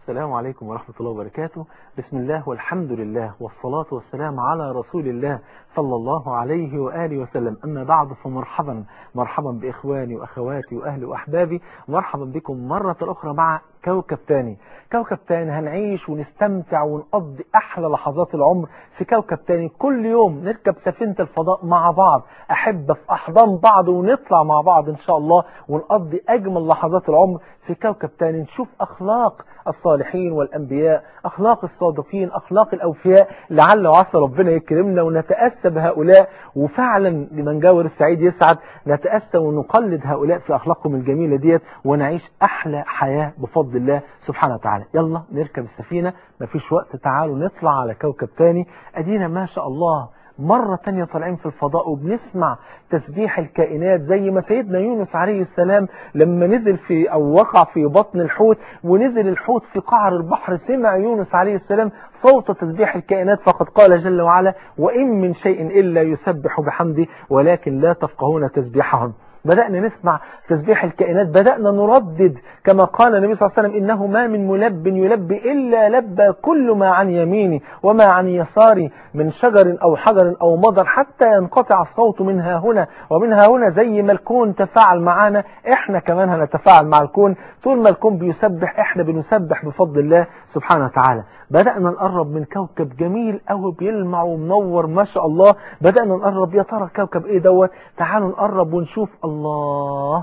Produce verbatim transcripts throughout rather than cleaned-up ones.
السلام عليكم ورحمة الله وبركاته. بسم الله والحمد لله والصلاة والسلام على رسول الله صلى الله عليه وآله وسلم. أما بعد فمرحبا مرحبا بإخواني وأخواتي وأهلي وأحبابي، مرحبا بكم مرة أخرى مع كوكب تاني. كوكب تاني هنعيش ونستمتع ونقضي أحلى لحظات العمر في كوكب تاني. كل يوم نركب سفينة الفضاء مع بعض، أحبة في أحضان بعض، ونطلع مع بعض إن شاء الله ونقضي أجمل لحظات العمر في كوكب تاني. نشوف أخلاق الصالحين والأنبياء، أخلاق الصادقين، أخلاق الأوفياء، لعل وعسى ربنا يكرمنا ونتأسى بهؤلاء. وفعلا لمن جاور السعيد يسعد، نتأسى ونقلد هؤلاء في أخلاقهم الجميلة ديت ونعيش أحلى حياة بفضل الله سبحانه وتعالى. يلا نركب السفينة، مفيش وقت، تعالوا نطلع على كوكب تاني. أدينا ما شاء الله مرة تانية طالعين في الفضاء وبنسمع تسبيح الكائنات، زي ما سيدنا يونس عليه السلام لما نزل في أو وقع في بطن الحوت ونزل الحوت في قعر البحر، سمع يونس عليه السلام صوت تسبيح الكائنات، فقد قال جل وعلا: وإن من شيء إلا يسبح بحمده ولكن لا تفقهون تسبيحهم. بدأنا نسمع تسبيح الكائنات، بدأنا نردد كما قال النبي صلى الله عليه وسلم: إنه ما من ملب يلبي إلا لبى كل ما عن يميني وما عن يساري من شجر أو حجر أو مضر حتى ينقطع الصوت منها هنا ومنها هنا. زي ما الكون تفاعل معنا، احنا كمان هنتفاعل مع الكون. طول ما الكون بيسبح احنا بنسبح بفضل الله سبحانه وتعالى. بدأنا نقرب من كوكب جميل أوي بيلمع ومنور ما شاء الله. بدأنا نقرب، يا ترى كوكب ايه دوت؟ تعالوا نقرب ونشوف. الله،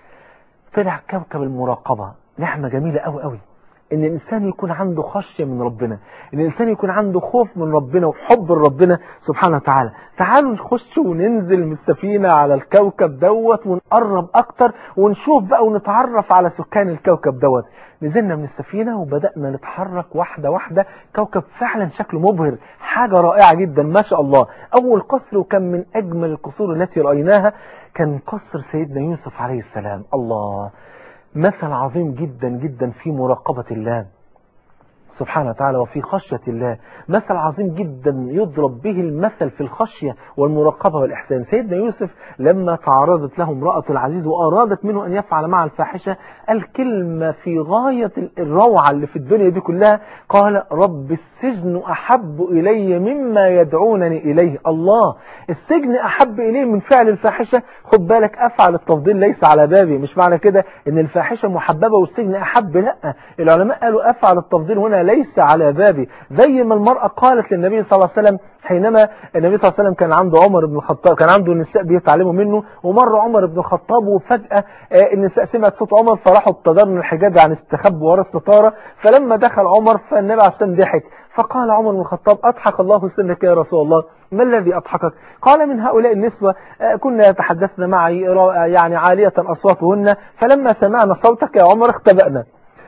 طلع كوكب المراقبة. نعمة جميلة أوي أوي ان الانسان يكون عنده خشية من ربنا، ان الانسان يكون عنده خوف من ربنا وحب ربنا سبحانه وتعالى. تعالوا نخش وننزل من السفينة على الكوكب دوت ونقرب اكتر ونشوف بقى ونتعرف على سكان الكوكب دوت. نزلنا من السفينة وبدأنا نتحرك واحدة واحدة. كوكب فعلا شكله مبهر، حاجة رائعة جدا ما شاء الله. اول قصر وكان من اجمل القصور التي رأيناها كان قصر سيدنا يوسف عليه السلام. الله، مثل عظيم جدا جدا في مراقبة الله سبحانه وتعالى وفي خشية الله. مثل عظيم جدا يضرب به المثل في الخشية والمراقبة والإحسان. سيدنا يوسف لما تعرضت له امرأة العزيز وأرادت منه أن يفعل مع الفاحشة، الكلمة في غاية الروعة اللي في الدنيا دي كلها، قال: رب السجن أحب إلي مما يدعونني إليه. الله، السجن أحب إليه من فعل الفاحشة. خد بالك، أفعل التفضيل ليس على بابي. مش معنى كده أن الفاحشة محببة والسجن أحب، لا، العلماء قالوا أفعل التفضيل هنا ليس على بابي. زي ما المرأة قالت للنبي صلى الله عليه وسلم حينما النبي صلى الله عليه وسلم كان عنده عمر بن الخطاب، كان عنده النساء بيتعلموا منه، ومر عمر بن الخطاب وفجأة النساء سمعت صوت عمر فراحوا ابتدروا الحجاب عن استخبوا ورا الستارة. فلما دخل عمر فالنبي عليه الصلاة والسلام ضحك، فقال عمر بن الخطاب: أضحك الله سنك يا رسول الله، ما الذي أضحكك؟ قال: من هؤلاء النسوة كنا يتحدثن معي يعني عالية أصواتهن، فلما سمعنا صوتك يا عمر اختبأنا.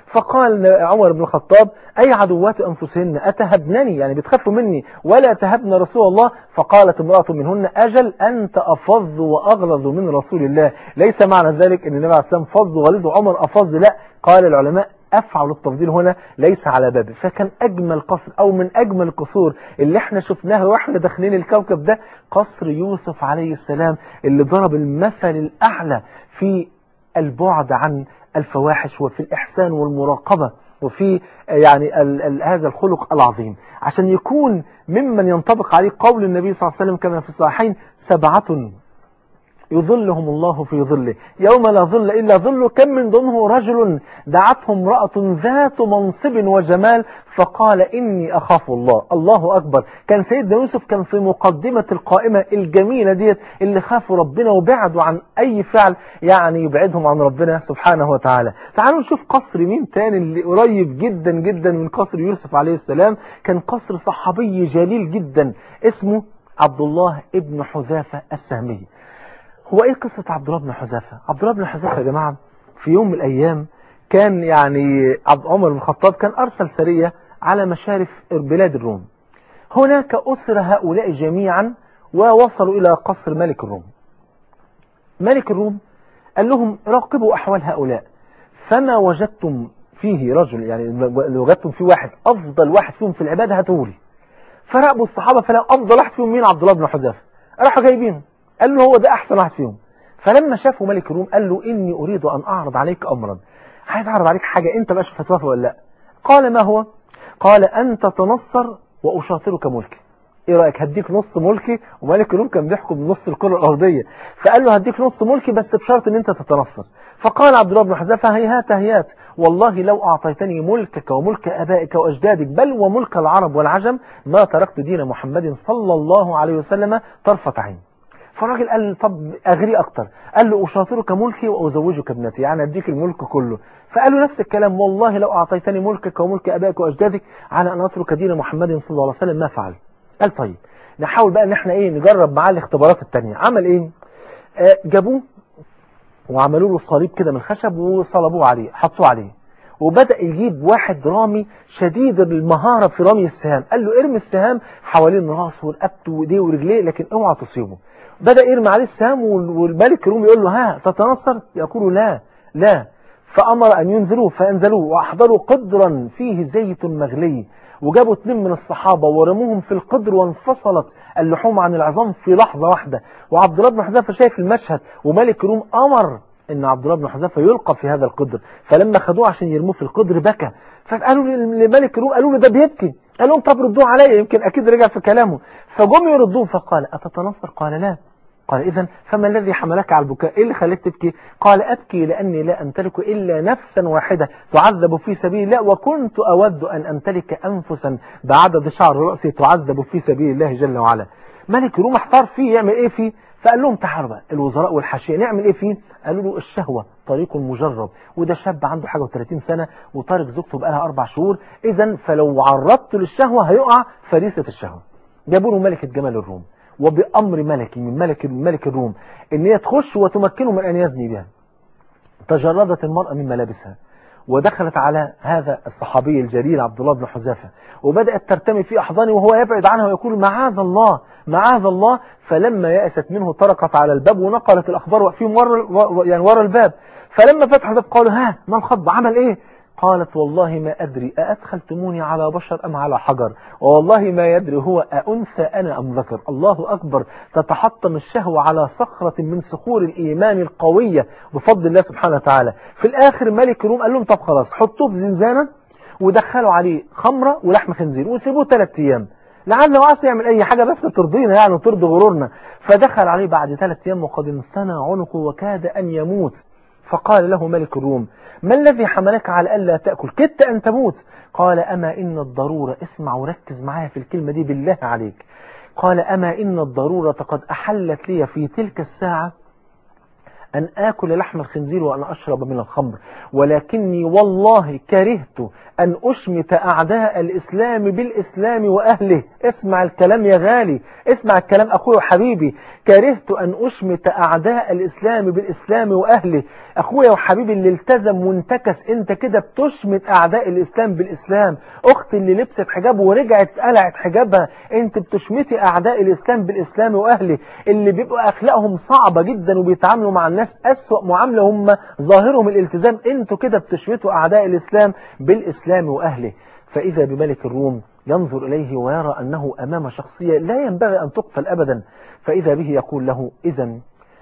فقال عمر بن الخطاب: أي عدوات أنفسهن أتهبنني، يعني بتخافوا مني ولا تهبن رسول الله؟ فقالت امرأة منهن: أجل أنت أفظ وأغلظ من رسول الله. ليس معنى ذلك أن النبي عليه السلام فظ وغلظ وعمر أفظ، لا، قال العلماء أفعل التفضيل هنا ليس على بابه. فكان أجمل قصر أو من أجمل القصور اللي احنا شفناها واحنا داخلين الكوكب ده قصر يوسف عليه السلام، اللي ضرب المثل الأعلى في البعد عن الفواحش وفي الإحسان والمراقبة وفي يعني ال ال هذا الخلق العظيم، عشان يكون ممن ينطبق عليه قول النبي صلى الله عليه وسلم كما في الصحيحين: سبعة يظلهم الله في ظله يوم لا ظل إلا ظله. كم من ضمنه رجل دعته امرأة ذات منصب وجمال فقال: إني أخاف الله. الله أكبر. كان سيدنا يوسف كان في مقدمة القائمة الجميلة ديت اللي خافوا ربنا وبعدوا عن أي فعل يعني يبعدهم عن ربنا سبحانه وتعالى. تعالوا نشوف قصر مين تاني اللي قريب جدا جدا من قصر يوسف عليه السلام. كان قصر صحابي جليل جدا اسمه عبد الله ابن حذافة السهمي. هو ايه قصة عبد الله بن حذافة؟ عبد الله بن حذافة يا جماعة في يوم من الايام كان يعني عبد عمر بن الخطاب كان ارسل سرية على مشارف بلاد الروم. هناك اسر هؤلاء جميعا ووصلوا الى قصر ملك الروم. ملك الروم قال لهم: راقبوا احوال هؤلاء، فما وجدتم فيه رجل، يعني لو وجدتم فيه واحد افضل واحد فيهم في العبادة هاتولي. فراقبوا الصحابة فلا افضل واحد فيهم مين؟ عبد الله بن حذافة. راحوا جايبينه، قال له هو ده احسن واحد فيهم. فلما شافوا ملك الروم قال له: اني اريد ان اعرض عليك امرا، عايز اعرض عليك حاجة انت بقى شوف هتوافق ولا لا. قال ما هو؟ قال أن تتنصر وأشاطرك ملكي. ايه رأيك؟ هديك نص ملكي، وملك الروم كان بيحكم بنص الكرة الأرضية، فقال له هديك نص ملكي بس بشرط ان انت تتنصر. فقال عبد الله بن حذافة هيهات هيهات، والله لو أعطيتني ملكك وملك أبائك وأجدادك بل وملك العرب والعجم ما تركت دين محمد صلى الله عليه وسلم طرفة عين. فالراجل قال طب أغري أكتر، قال له أشاطرك ملكي وأزوجك ابنتي، يعني أديك الملك كله. فقال له نفس الكلام، والله لو أعطيتني ملكك وملك أبائك وأجدادك على أن أترك دين محمد صلى الله عليه وسلم ما فعل. قال طيب نحاول بقى ان احنا ايه نجرب معاه الاختبارات التانية. عمل ايه؟ آه جابوه وعملوا له صليب كده من خشب وصلبوه عليه، حطوه عليه، وبدأ يجيب واحد رامي شديد المهارة في رمي السهام، قال له ارمي السهام حوالين راسه ورقبته وايديه ورجليه لكن اوعى تصيبه. بدأ يرمي عليه السهام والملك الرومي يقول له ها تتنصر؟ يقول لا لا. فأمر أن ينزلوه فأنزلوه وأحضروا قدرا فيه زيت مغلي، وجابوا اثنين من الصحابة ورموهم في القدر وانفصلت اللحوم عن العظام في لحظة واحدة. وعبد الله بن حذافة شايف المشهد، وملك روم أمر ان عبد الله بن حذافة يلقى في هذا القدر. فلما خدوه عشان يرموه في القدر بكى، فقالوا لملك روم، قالوا له ده بيبكي، قال لهم طب ردوه عليا يمكن اكيد رجع في كلامه. فجم يردوه فقال أتتنصر؟ قال لا. قال إذن فما الذي حملك على البكاء؟ إيه اللي خليك تبكي؟ قال أبكي لأني لا أمتلك إلا نفسا واحدة تعذب في سبيل الله، وكنت أود أن أمتلك أنفسا بعدد شعر رأسي تعذب في سبيل الله جل وعلا. ملك روم احتار فيه يعمل إيه فيه؟ فقال لهم تعالوا بقى الوزراء والحاشية نعمل إيه فيه؟ قالوا له الشهوة طريق مجرب، وده شاب عنده حاجة وثلاثين سنة وطارق زوجته بقالها أربع شهور، إذن فلو عرضت للشهوة هيقع فريسة الشهوة. جابوا له ملكة جمال الروم وبأمر ملكي من ملك ملك الروم ان هي تخش وتمكنه من ان يزني بها. تجردت المرأة من ملابسها ودخلت على هذا الصحابي الجليل عبد الله بن حذافة وبدأت ترتمي في أحضانه وهو يبعد عنها ويقول معاذ الله معاذ الله. فلما يأست منه طرقت على الباب ونقلت الأخبار واقفين ورا يعني ورا الباب. فلما فتحوا الباب قالوا ها ما الخطبة؟ عمل ايه؟ قالت والله ما أدري أأدخلتموني على بشر أم على حجر، والله ما يدري هو أأنثى أنا أم ذكر. الله أكبر. تتحطم الشهوة على صخرة من صخور الإيمان القوية بفضل الله سبحانه وتعالى. في الآخر ملك روم قال لهم طب خلاص حطوه في زنزانة ودخلوا عليه خمرة ولحم خنزير وسيبوه ثلاث أيام لعله عاصي يعمل أي حاجة بس ترضينا يعني وترضي غرورنا. فدخل عليه بعد ثلاث أيام وقد انثنى عنقه وكاد أن يموت. فقال له ملك الروم ما الذي حملك على ألا تأكل؟ كدت أن تموت. قال أما إن الضرورة، اسمع وركز معايا في الكلمة دي بالله عليك. قال أما إن الضرورة قد أحلت لي في تلك الساعة أن آكل لحم الخنزير وأن أشرب من الخمر، ولكني والله كرهت أن أشمت أعداء الإسلام بالإسلام وأهله. اسمع الكلام يا غالي، اسمع الكلام أخوي وحبيبي. كرهت أن أشمت أعداء الإسلام بالإسلام وأهله. أخويا وحبيبي اللي التزم وانتكس، انت كده بتشمت أعداء الإسلام بالإسلام. أختي اللي لبست حجاب ورجعت قلعت حجابها، انت بتشمتي أعداء الإسلام بالإسلام وأهله. اللي بيبقوا أخلاقهم صعبة جدا وبيتعاملوا مع الناس أسوأ معاملة هم ظاهرهم الالتزام، انتوا كده بتشمتوا أعداء الإسلام بالإسلام وأهله. فإذا بملك الروم ينظر إليه ويرى أنه أمام شخصية لا ينبغي أن تقتل أبدا. فإذا به يقول له إذن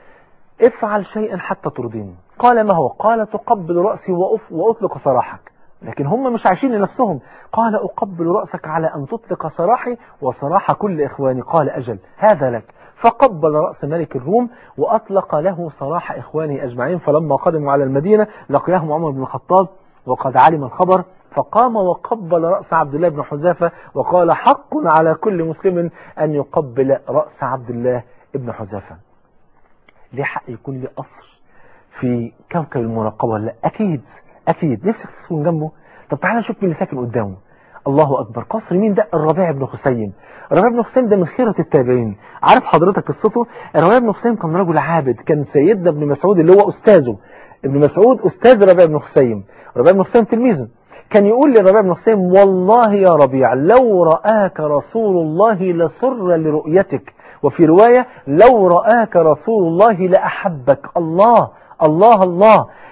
افعل شيئا حتى ترضيني. قال ما هو؟ قال تقبل رأسي وأطلق سراحك. لكن هم مش عايشين لنفسهم. قال أقبل رأسك على أن تطلق سراحي وسراح كل إخواني. قال أجل هذا لك. فقبل رأس ملك الروم وأطلق له سراح إخوانه أجمعين. فلما قدموا على المدينة لقياهم عمر بن الخطاب وقد علم الخبر، فقام وقبل رأس عبد الله بن حذافة وقال حق على كل مسلم أن يقبل رأس عبد الله بن حذافة. ليه حق يكون لي قصر في كوكب المراقبة؟ لا أكيد أكيد نفسك تسكن جنبه. طب تعالى نشوف مين اللي ساكن قدامه. الله أكبر. قصر مين ده؟ الربيع بن خثيم. الربيع بن خثيم ده من خيرة التابعين. عارف حضرتك قصته؟ الربيع بن خثيم كان رجل عابد، كان سيدنا ابن مسعود اللي هو أستاذه، ابن مسعود أستاذ الربيع بن خثيم، الربيع بن خثيم تلميذه. كان يقول للربيع بن خثيم والله يا ربيع لو رآك رسول الله لسر لرؤيتك، وفي رواية لو رآك رسول الله لأحبك. الله الله الله.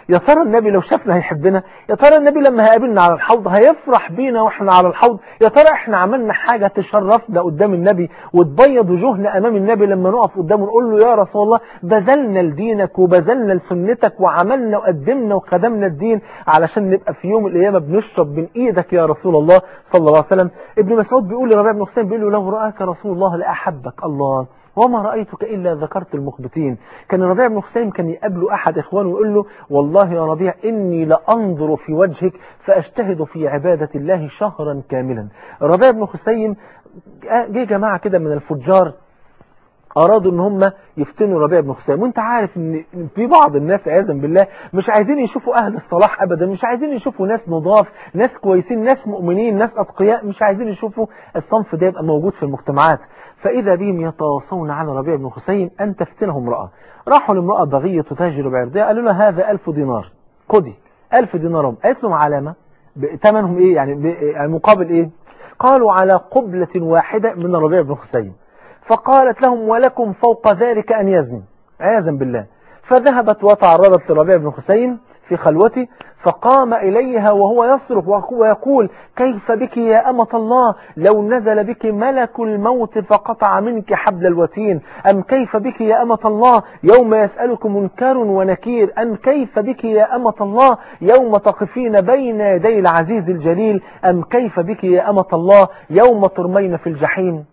يا ترى النبي لو شافنا هيحبنا؟ يا ترى النبي لما هيقابلنا على الحوض هيفرح بينا واحنا على الحوض؟ يا ترى احنا عملنا حاجة تشرفنا قدام النبي وتبيض وجوهنا امام النبي لما نقف قدامه نقول له يا رسول الله بذلنا لدينك وبذلنا لسنتك وعملنا وقدمنا وخدمنا الدين علشان نبقى في يوم القيامة بنشرب من ايدك يا رسول الله صلى الله عليه وسلم. ابن مسعود بيقول لربيع بن حسين بيقول له لو رآك رسول الله لأحبك. الله، وما رأيتك إلا ذكرت المخبتين. كان ربيع بن حسين كان يقابله أحد إخوانه ويقول له والله يا ربيع إني لأنظر في وجهك فأجتهد في عبادة الله شهرا كاملا. ربيع بن حسين جه جماعة كده من الفجار أرادوا إن هم يفتنوا ربيع بن حسين، وأنت عارف إن في بعض الناس عياذا بالله مش عايزين يشوفوا أهل الصلاح أبدا، مش عايزين يشوفوا ناس نضاف، ناس كويسين، ناس مؤمنين، ناس أتقياء، مش عايزين يشوفوا الصنف ده يبقى موجود في المجتمعات. فإذا بهم يتواصون على ربيع بن حسين أن تفتنه امرأة. راحوا لامرأة بغية تتاجر بعرضها، قالوا لها هذا ألف دينار، خدي ألف دينارهم. قالت لهم علامة ثمنهم إيه يعني مقابل إيه؟ قالوا على قبلة واحدة من ربيع بن حسين. فقالت لهم ولكم فوق ذلك أن يزني عياذا بالله. فذهبت وتعرضت لربيع بن حسين في خلوته، فقام إليها وهو يصرخ ويقول كيف بك يا أمة الله لو نزل بك ملك الموت فقطع منك حبل الوتين، أم كيف بك يا أمة الله يوم يسألك منكر ونكير، أم كيف بك يا أمة الله يوم تقفين بين يدي العزيز الجليل، أم كيف بك يا أمة الله يوم ترمين في الجحيم.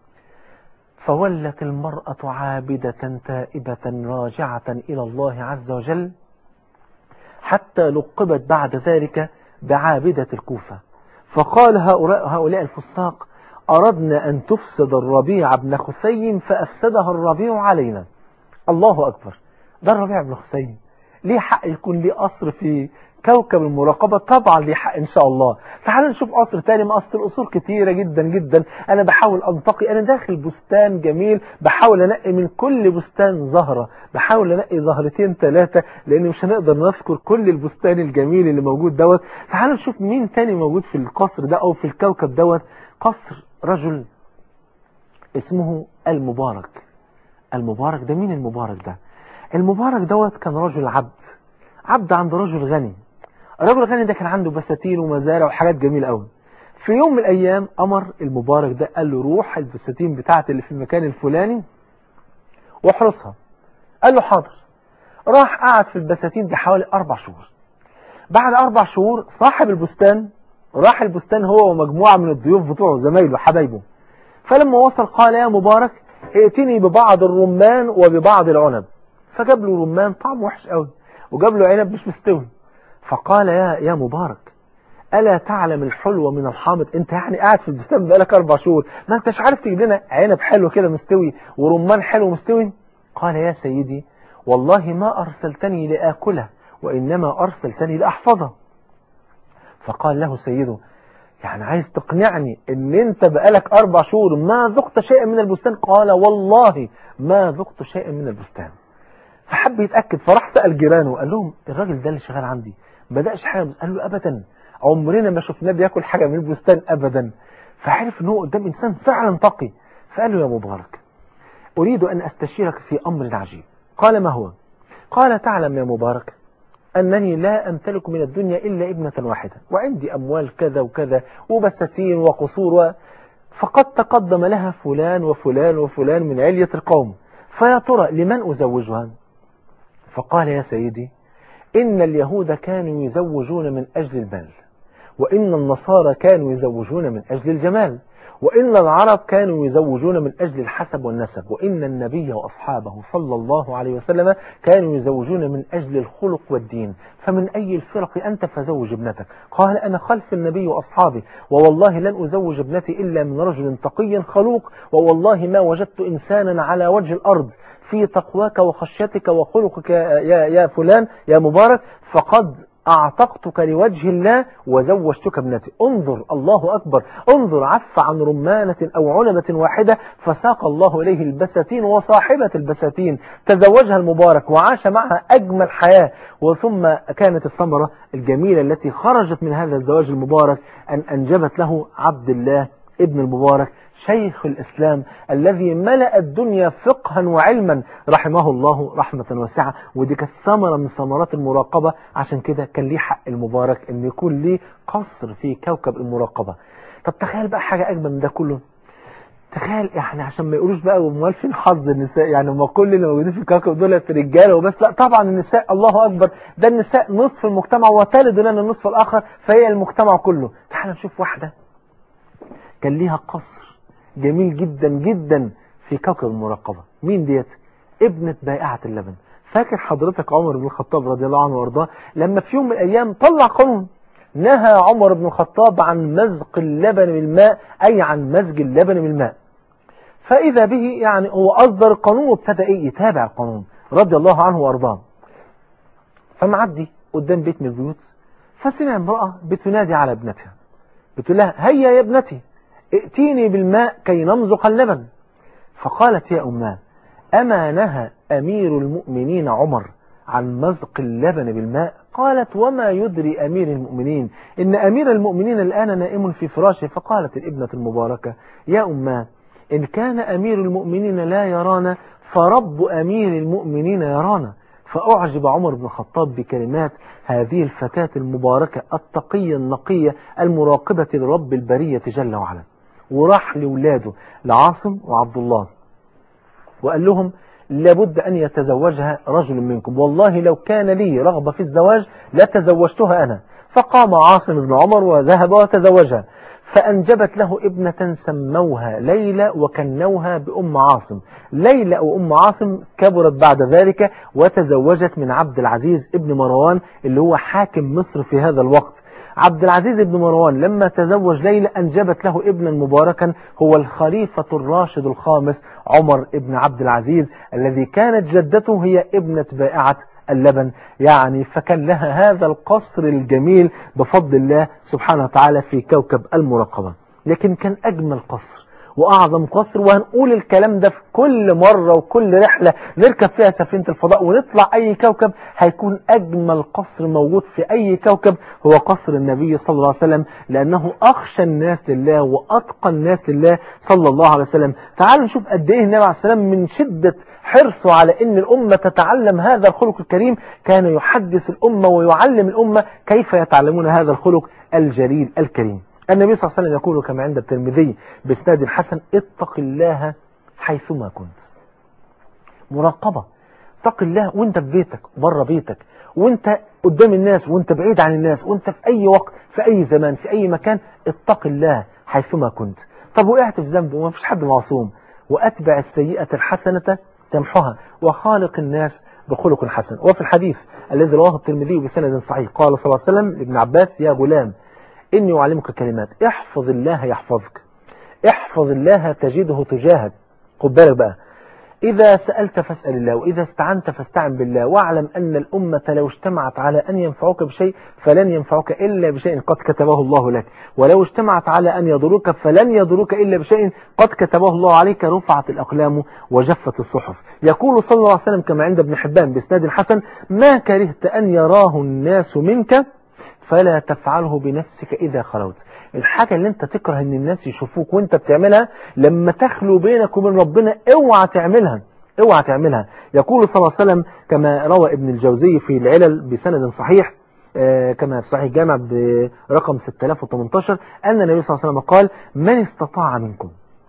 فولت المرأة عابدة تائبة راجعة إلى الله عز وجل حتى لقبت بعد ذلك بعابدة الكوفة. فقال هؤلاء, هؤلاء الفساق أردنا أن تفسد الربيع بن حسين فأفسدها الربيع علينا. الله أكبر، ده الربيع بن حسين ليه حق يكون ليه قصر في كوكب المراقبة؟ طبعا ليه حق إن شاء الله. تعالوا نشوف قصر تاني. ما أصل الأصول كتيرة جدا جدا، أنا بحاول أنتقي، أنا داخل بستان جميل بحاول أنقي من كل بستان زهرة، بحاول أنقي زهرتين ثلاثة لأن مش هنقدر نذكر كل البستان الجميل اللي موجود دوت. تعالوا نشوف مين تاني موجود في القصر ده أو في الكوكب دوت. قصر رجل اسمه المبارك. المبارك ده مين المبارك ده؟ المبارك دوت كان رجل عبد، عبد عند رجل غني. الرجل الغني ده كان عنده بساتين ومزارع وحاجات جميلة قوي. في يوم من الأيام أمر المبارك ده قال له روح البساتين بتاعتي اللي في المكان الفلاني واحرسها. قال له حاضر. راح قعد في البساتين دي حوالي أربع شهور. بعد أربع شهور صاحب البستان راح البستان هو ومجموعة من الضيوف بتوعه زمايله حبايبه. فلما وصل قال يا مبارك ائتني ببعض الرمان وببعض العنب. فجاب له رمان طعم وحش قوي وجاب له عنب مش مستوي. فقال يا يا مبارك ألا تعلم الحلو من الحامض؟ انت يعني قاعد في البستان بقالك أربع شهور ما انتش عارف تجيب لنا عنب حلو كده مستوي ورمان حلو مستوي؟ قال يا سيدي والله ما أرسلتني لآكله وإنما أرسلتني لأحفظه. فقال له سيده يعني عايز تقنعني ان انت بقالك أربع شهور ما ذقت شيئا من البستان؟ قال والله ما ذقت شيئا من البستان. فحب يتأكد فراح سأل جيرانه وقال لهم الراجل ده اللي شغال عندي بدأش حاجة؟ قال له أبدا عمرنا ما شفناه بياكل حاجة من البستان أبدا. فعرف أنه قدام إنسان فعلا تقي. فقال له يا مبارك أريد أن أستشيرك في أمر عجيب. قال ما هو؟ قال تعلم يا مبارك أنني لا أمتلك من الدنيا إلا ابنة واحدة وعندي أموال كذا وكذا وبساتين وقصور و... فقد تقدم لها فلان وفلان وفلان من علية القوم، فيا ترى لمن أزوجها؟ فقال يا سيدي إن اليهود كانوا يزوجون من أجل المال، وإن النصارى كانوا يزوجون من أجل الجمال، وإن العرب كانوا يزوجون من أجل الحسب والنسب، وإن النبي وأصحابه صلى الله عليه وسلم كانوا يزوجون من أجل الخلق والدين، فمن أي الفرق أنت فزوج ابنتك؟ قال أنا خلف النبي وأصحابه ووالله لن أزوج ابنتي إلا من رجل تقي خلوق، ووالله ما وجدت إنسانا على وجه الأرض في تقواك وخشيتك وخلقك يا, يا فلان يا مبارك فقد أعتقتك لوجه الله وزوجتك ابنتي. انظر الله أكبر، انظر عف عن رمانة أو علبة واحدة فساق الله إليه البساتين وصاحبة البساتين تزوجها المبارك وعاش معها أجمل حياة. وثم كانت الثمرة الجميلة التي خرجت من هذا الزواج المبارك أن أنجبت له عبد الله ابن المبارك شيخ الإسلام الذي ملأ الدنيا فقها وعلما رحمه الله رحمة واسعة. ودي كانت ثمرة من ثمرات المراقبة، عشان كده كان ليه حق المبارك ان يكون ليه قصر في كوكب المراقبة. طب تخيل بقى حاجة أجمل من ده كله، تخيل يعني عشان ما يقولوش بقى امال فين حظ النساء، يعني ما كل اللي موجودين في الكوكب دول رجاله وبس، لا طبعا النساء الله اكبر، ده النساء نصف المجتمع وتلد لنا النصف الاخر، فهي المجتمع كله. تعال نشوف واحده كان ليها قصر جميل جدا جدا في كوكب المراقبه. مين ديت؟ ابنه بائعه اللبن. فاكر حضرتك عمر بن الخطاب رضي الله عنه وارضاه لما في يوم من الايام طلع قانون، نهى عمر بن الخطاب عن مزق اللبن بالماء، أي عن مزج اللبن بالماء. فإذا به يعني هو أصدر القانون وابتدى إيه يتابع القانون رضي الله عنه وأرضاه. فمعدي قدام بيت من البيوت فسمع امرأة بتنادي على ابنتها، بتقول لها هيا يا ابنتي ائتيني بالماء كي نمزق اللبن. فقالت يا أماه أما نهى أمير المؤمنين عمر عن مزق اللبن بالماء؟ قالت وما يدري أمير المؤمنين إن أمير المؤمنين الآن نائم في فراشه. فقالت الابنة المباركة يا أماه إن كان أمير المؤمنين لا يرانا فرب أمير المؤمنين يرانا. فأعجب عمر بن الخطاب بكلمات هذه الفتاة المباركة التقية النقية المراقبة لرب البرية جل وعلا، وراح لولاده لعاصم وعبد الله وقال لهم لابد أن يتزوجها رجل منكم، والله لو كان لي رغبة في الزواج لتزوجتها أنا. فقام عاصم بن عمر وذهب وتزوجها، فأنجبت له ابنة سموها ليلى وكنوها بأم عاصم. ليلى وأم عاصم كبرت بعد ذلك وتزوجت من عبد العزيز ابن مروان اللي هو حاكم مصر في هذا الوقت. عبد العزيز بن مروان لما تزوج ليلى أنجبت له ابنا مباركا هو الخليفة الراشد الخامس عمر ابن عبد العزيز، الذي كانت جدته هي ابنة بائعة اللبن. يعني فكان لها هذا القصر الجميل بفضل الله سبحانه وتعالى في كوكب المراقبة. لكن كان أجمل قصر وأعظم قصر، وهنقول الكلام ده في كل مرة وكل رحلة نركب فيها سفينة الفضاء ونطلع أي كوكب، هيكون أجمل قصر موجود في أي كوكب هو قصر النبي صلى الله عليه وسلم، لأنه أخشى الناس لله وأتقى الناس لله صلى الله عليه وسلم. تعالوا نشوف قد إيه النبي عليه السلام من شدة حرصه على أن الأمة تتعلم هذا الخلق الكريم كان يحدث الأمة ويعلم الأمة كيف يتعلمون هذا الخلق الجليل الكريم. النبي صلى الله عليه وسلم يقول كما عند الترمذي بإسناد حسن اتق الله حيثما كنت. مراقبة، اتق الله وانت في بيتك بره بيتك وانت قدام الناس وانت بعيد عن الناس وانت في أي وقت في أي زمان في أي مكان، اتق الله حيثما كنت. طب وقعت في ذنب وما فيش حد معصوم، وأتبع السيئة الحسنة تمحها وخالق الناس بخلق حسن. وفي الحديث الذي رواه الترمذي بسند صحيح قال صلى الله عليه وسلم لابن عباس يا غلام إني أعلمك كلمات احفظ الله يحفظك، احفظ الله تجده تجاهك. خد بالك بقى، إذا سألت فاسأل الله، وإذا استعنت فاستعن بالله، واعلم أن الأمة لو اجتمعت على أن ينفعوك بشيء فلن ينفعوك إلا بشيء قد كتبه الله لك، ولو اجتمعت على أن يضروك فلن يضروك إلا بشيء قد كتبه الله عليك. رفعت الأقلام وجفت الصحف. يقول صلى الله عليه وسلم كما عند ابن حبان بإسناد حسن ما كرهت أن يراه الناس منك فلا تفعله بنفسك إذا خلوت. الحاجة اللي انت تكره ان الناس يشوفوك وانت بتعملها لما تخلو بينك وبين ربنا اوعى تعملها، اوعى تعملها. يقول صلى الله عليه وسلم كما روى ابن الجوزي في العلل بسند صحيح آه كما في صحيح الجامع برقم ستة آلاف وثمانية عشر أن النبي صلى الله عليه وسلم قال من استطاع منكم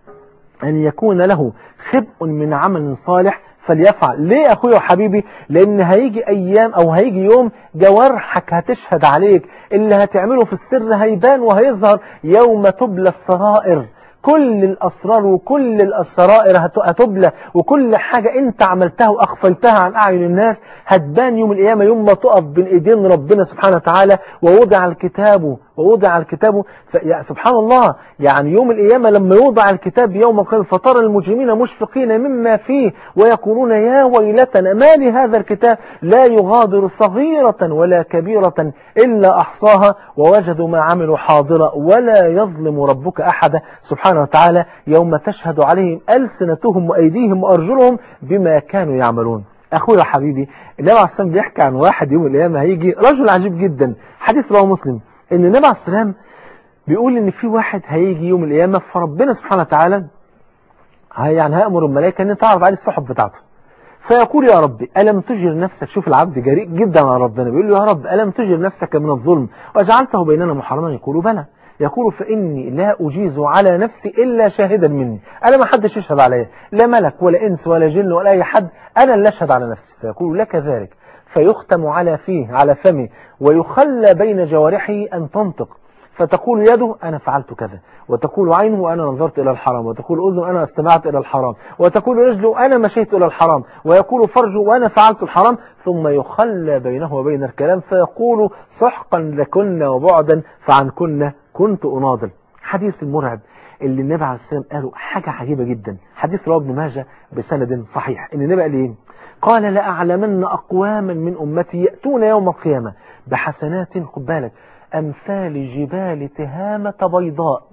أن يكون له خبء من عمل صالح فليفعل. ليه يا أخويا وحبيبي؟ لأن هيجي أيام أو هيجي يوم جوارحك هتشهد عليك، اللي هتعمله في السر هيبان وهيظهر يوم تبلى السرائر. كل الأسرار وكل السرائر هتبلى، وكل حاجة انت عملتها وأخفيتها عن أعين الناس هتبان يوم القيامة، يوم ما تقف بين ايدين ربنا سبحانه وتعالى ووضع الكتاب ووضع الكتاب سبحان الله. يعني يوم القيامة لما يوضع الكتاب يوم القيامة فترى المجرمين مشفقين مما فيه ويقولون يا ويلتنا ما لهذا الكتاب لا يغادر صغيرة ولا كبيرة إلا أحصاها ووجدوا ما عملوا حاضرا ولا يظلم ربك أحدا سبحانه وتعالى يوم تشهد عليهم ألسنتهم وأيديهم وأرجلهم بما كانوا يعملون. أخويا حبيبي النبي عليه السلام بيحكي عن واحد يوم القيامة هيجي رجل عجيب جدا. حديث رواه مسلم إن النبي عليه السلام بيقول ان في واحد هيجي يوم القيامة، فربنا سبحانه وتعالى يعني هيأمر الملائكة ان تعرض عليه الصحف بتاعته، فيقول يا رب ألم تجر نفسك، شوف العبد جريء جدا على ربنا، بيقول له يا رب ألم تجر نفسك من الظلم وجعلته بيننا محرما؟ يقول بلى. يقول فإني لا أجيز على نفسي إلا شاهدا مني، أنا ما حدش يشهد عليا، لا ملك ولا إنس ولا جن ولا أي حد، أنا اللي أشهد على نفسي. فيقول لك ذلك، فيختم على فيه على فمه ويخلى بين جوارحه أن تنطق، فتقول يده أنا فعلت كذا، وتقول عينه أنا نظرت إلى الحرام، وتقول أذنه أنا استمعت إلى الحرام، وتقول رجله أنا مشيت إلى الحرام، ويقول فرجه وأنا فعلت الحرام، ثم يخلى بينه وبين الكلام فيقول سحقا لكن وبعدا فعن كنا كنت أناضل. حديث المرعب اللي النبي عليه السلام قاله حاجة عجيبة جدا، حديث رواه ابن ماجه بسند صحيح، ان النبي قال ايه؟ قال لأعلمن أقواما من أمتي يأتون يوم القيامة بحسنات، خد بالك، أمثال جبال تهامة بيضاء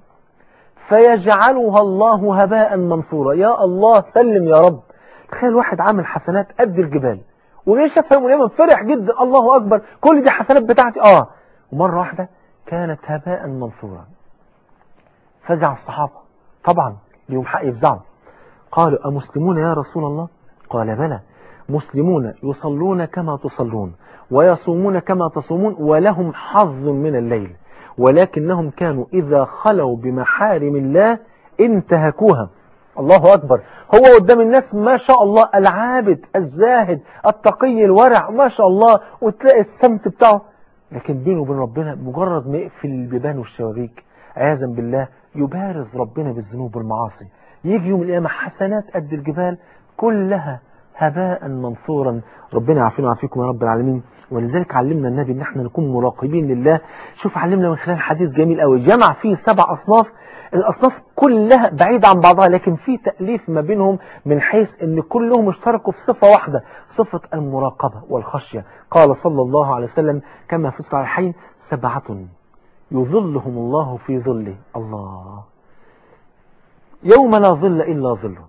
فيجعلها الله هباء منثورا. يا الله سلم يا رب. تخيل واحد عامل حسنات قد الجبال وجاي شافها يوم القيامة فرح جدا، الله أكبر كل دي حسنات بتاعتي، اه ومرة واحدة كانت هباء منثورا. فزع الصحابة طبعا ليهم حق يفزعوا، قالوا أمسلمون يا رسول الله؟ قال بلى، مسلمون يصلون كما تصلون ويصومون كما تصومون ولهم حظ من الليل، ولكنهم كانوا إذا خلوا بمحارم الله انتهكوها. الله أكبر، هو قدام الناس ما شاء الله العابد الزاهد التقي الورع ما شاء الله، وتلاقي السمت بتاعه، لكن بينه وبين ربنا مجرد ما يقفل البيبان والشبابيك عياذا بالله يبارز ربنا بالذنوب والمعاصي. يجي يوم القيامة حسنات قد الجبال كلها هباء منثورا. ربنا يعافينا ويعافيكم يا رب العالمين. ولذلك علمنا النبي ان احنا نكون مراقبين لله. شوف علمنا من خلال حديث جميل قوي جمع فيه سبع اصناف، الاصناف كلها بعيدة عن بعضها لكن في تأليف ما بينهم من حيث ان كلهم اشتركوا في صفة واحدة، صفة المراقبة والخشية. قال صلى الله عليه وسلم كما في الصحيحين سبعة يظلهم الله في ظله، الله يوم لا ظل إلا ظله.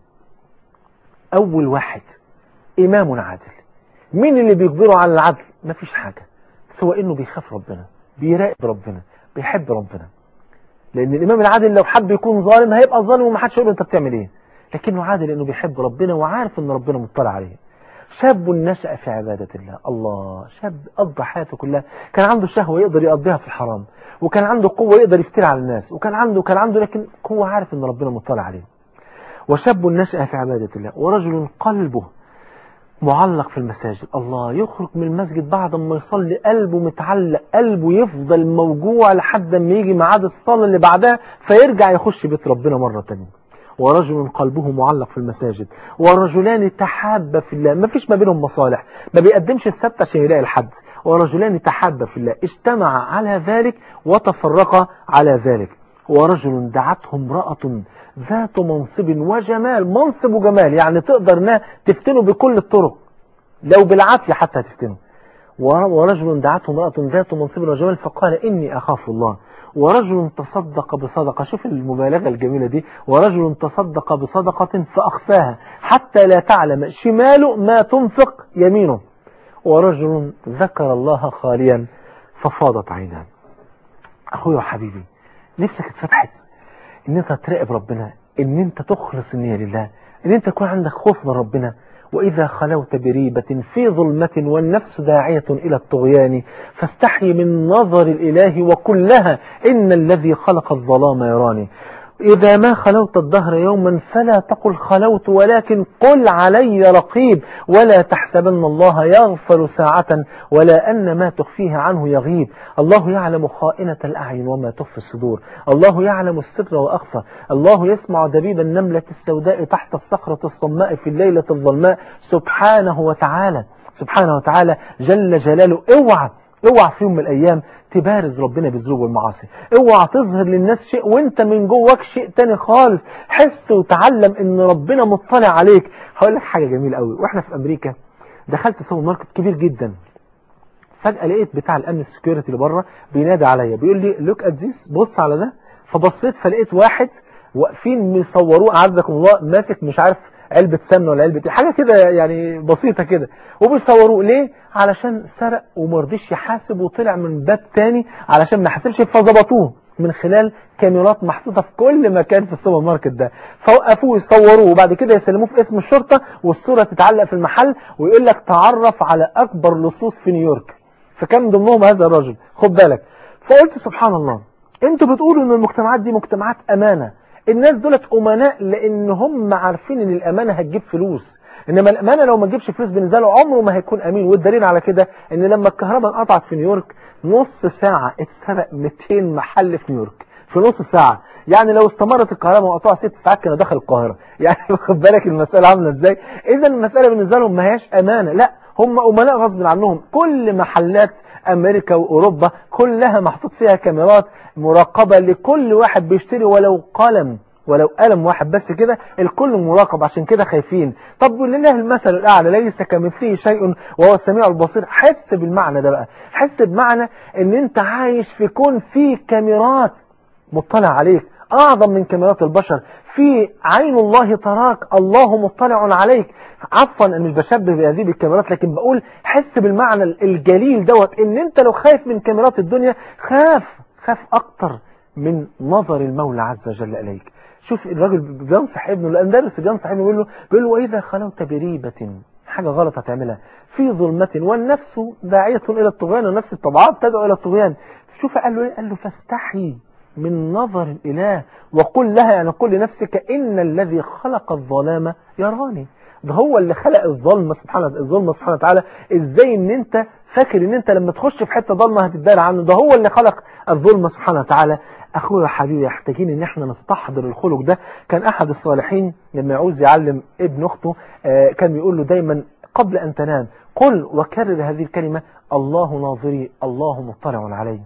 أول واحد إمام عادل. مين اللي بيجبره على العدل؟ مفيش حاجة سوى إنه بيخاف ربنا، بيراقب ربنا، بيحب ربنا. لأن الإمام العادل لو حب يكون ظالم هيبقى ظالم ومحدش يقول له أنت بتعمل إيه، لكنه عادل إنه بيحب ربنا وعارف إن ربنا مطلع عليه. شاب نشأ في عبادة الله، الله شاب قضى حياته كلها كان عنده شهوة يقدر يقضيها في الحرام، وكان عنده قوة يقدر يفتري على الناس، وكان عنده كان عنده لكن هو عارف ان ربنا مطلع عليه. وشاب نشأ في عبادة الله، ورجل قلبه معلق في المساجد، الله يخرج من المسجد بعد ما يصلي قلبه متعلق، قلبه يفضل موجوع لحد ما يجي ميعاد الصلاة اللي بعدها فيرجع يخش بيت ربنا مرة تانية. ورجل قلبه معلق في المساجد، ورجلان تحابا في الله، ما فيش ما بينهم مصالح، ما بيقدمش السبت عشان يلاقي الحد. ورجلان تحابا في الله اجتمع على ذلك وتفرقا على ذلك. ورجل دعته امرأة ذات منصب وجمال، منصب وجمال يعني تقدر انها تفتنه بكل الطرق لو بالعافية حتى تفتنه. ورجل دعته امرأة ذات منصب وجمال فقال إني أخاف الله. ورجل تصدق بصدقة، شوف المبالغة الجميلة دي، ورجل تصدق بصدقة فأخفاها حتى لا تعلم شماله ما تنفق يمينه. ورجل ذكر الله خاليا ففاضت عيناه. أخوي وحبيبي نفسك اتفتحت ان انت تراقب ربنا، ان انت تخلص النية لله، ان انت يكون عندك خوف من ربنا. وإذا خلوت بريبة في ظلمة والنفس داعية إلى الطغيان فاستحي من نظر الإله وكلها إن الذي خلق الظلام يراني. إذا ما خلوت الدهر يوما فلا تقل خلوت ولكن قل علي رقيب، ولا تحسبن الله يغفل ساعة ولا أن ما تخفيه عنه يغيب. الله يعلم خائنة الأعين وما تخفي الصدور، الله يعلم السر وأخفى، الله يسمع دبيب النملة السوداء تحت الصخرة الصماء في الليلة الظلماء سبحانه وتعالى سبحانه وتعالى جل جلاله. اوعى اوعى في يوم من الأيام تبارز ربنا بالذنوب والمعاصي، اوعى تظهر للناس شيء وانت من جواك شيء تاني خالص. حس وتعلم ان ربنا مطلع عليك. هقول لك حاجة جميلة قوي، واحنا في امريكا دخلت سوبر ماركت كبير جدا، فجأة لقيت بتاع الامن السكيورتي اللي بره بينادي عليا بيقول لي لوك ات ذيس، بص على ده. فبصيت فلقيت واحد واقفين مصوروه اعزكم الله ماسك مش عارف علبة سمنة ولا علبة حاجة كده يعني بسيطة كده، وبيصوروه ليه؟ علشان سرق ومرضيش يحاسب وطلع من باب تاني علشان ما يحاسبش فظبطوه. من خلال كاميرات محطوطة في كل مكان في السوبر ماركت ده. فوقفوه يصوروه وبعد كده يسلموه في اسم الشرطة، والصورة تتعلق في المحل ويقول لك تعرف على أكبر لصوص في نيويورك، فكان ضمنهم هذا الرجل. خد بالك. فقلت سبحان الله، انتوا بتقولوا ان المجتمعات دي مجتمعات أمانة، الناس دولت أمناء لأن هم عارفين ان الأمانة هتجيب فلوس، انما الامانه لو ما تجيبش فلوس بالنسبه له عمره ما هيكون امين. والدليل على كده ان لما الكهرباء انقطعت في نيويورك نص ساعه اتسرق مئتين محل في نيويورك في نص ساعه. يعني لو استمرت الكهرباء مقطوعه ست ساعات كانوا دخل القاهره. يعني واخد بالك المساله عامله ازاي؟ اذا المساله بالنسبه لهم ما هياش امانه، لا هم امناء غصب عنهم. كل محلات امريكا واوروبا كلها محطوط فيها كاميرات مراقبه لكل واحد بيشتري ولو قلم ولو قلم واحد بس كده، الكل مراقب، عشان كده خايفين. طب لله المثل الأعلى، ليس كمثله شيء وهو السميع البصير. حس بالمعنى ده بقى، حس بمعنى ان انت عايش في كون فيه كاميرات مطلع عليك اعظم من كاميرات البشر، في عين الله تراك، الله مطلع عليك. عفوا انا مش بشبه بهذه الكاميرات، لكن بقول حس بالمعنى الجليل دوت، ان انت لو خايف من كاميرات الدنيا خاف خاف اكتر من نظر المولى عز وجل اليك. شوف الراجل بينصح ابنه، الأندلس بينصح ابنه بيقول له بيقول له وإذا خلوت بريبة، حاجة غلط هتعملها، في ظلمة والنفس داعية إلى الطغيان، والنفس الطبعات تدعو إلى الطغيان. شوف قال له إيه؟ قال له فاستحي من نظر الإله وقل لها، يعني قل لنفسك إن الذي خلق الظلام يراني. ده هو اللي خلق الظلم سبحانه الظلم سبحانه وتعالى. ازاي ان انت فاكر ان انت لما تخش في حته ظلمه هتتدار عنه؟ ده هو اللي خلق الظلم سبحانه وتعالى. اخويا حبيبي محتاجين ان احنا نستحضر الخلق ده. كان احد الصالحين لما يعوز يعلم ابن اخته آه كان بيقول له دايما قبل ان تنام قل وكرر هذه الكلمه: الله ناظري الله مطلع علي،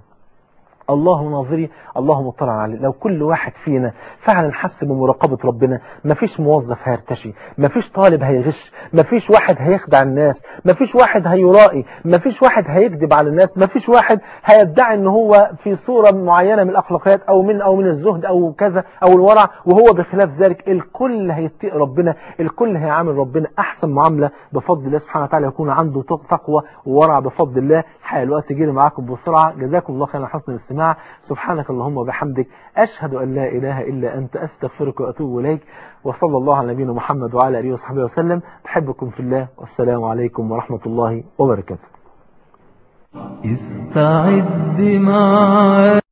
الله ناظري الله مطلع عليه. لو كل واحد فينا فعلا حس بمراقبة ربنا، مفيش موظف هيرتشي، مفيش طالب هيغش، مفيش واحد هيخدع الناس، مفيش واحد هيرائي، مفيش واحد هيكذب على الناس، مفيش واحد هيدعي ان هو في صورة معينة من الاخلاقيات او من او من الزهد او كذا او الورع وهو بخلاف ذلك. الكل هيتقي ربنا، الكل هيعامل ربنا احسن معاملة بفضل الله سبحانه وتعالى، يكون عنده تقوى وورع بفضل الله. حقيقة الوقت جري معاكم بسرعة، جزاكم الله خيرا حسن الاستماع. سبحانك اللهم وبحمدك، أشهد أن لا إله إلا أنت، أستغفرك وأتوب إليك. وصلى الله على نبينا محمد وعلى آله وصحبه وسلم. بحبكم في الله، والسلام عليكم ورحمة الله وبركاته. استعد معايا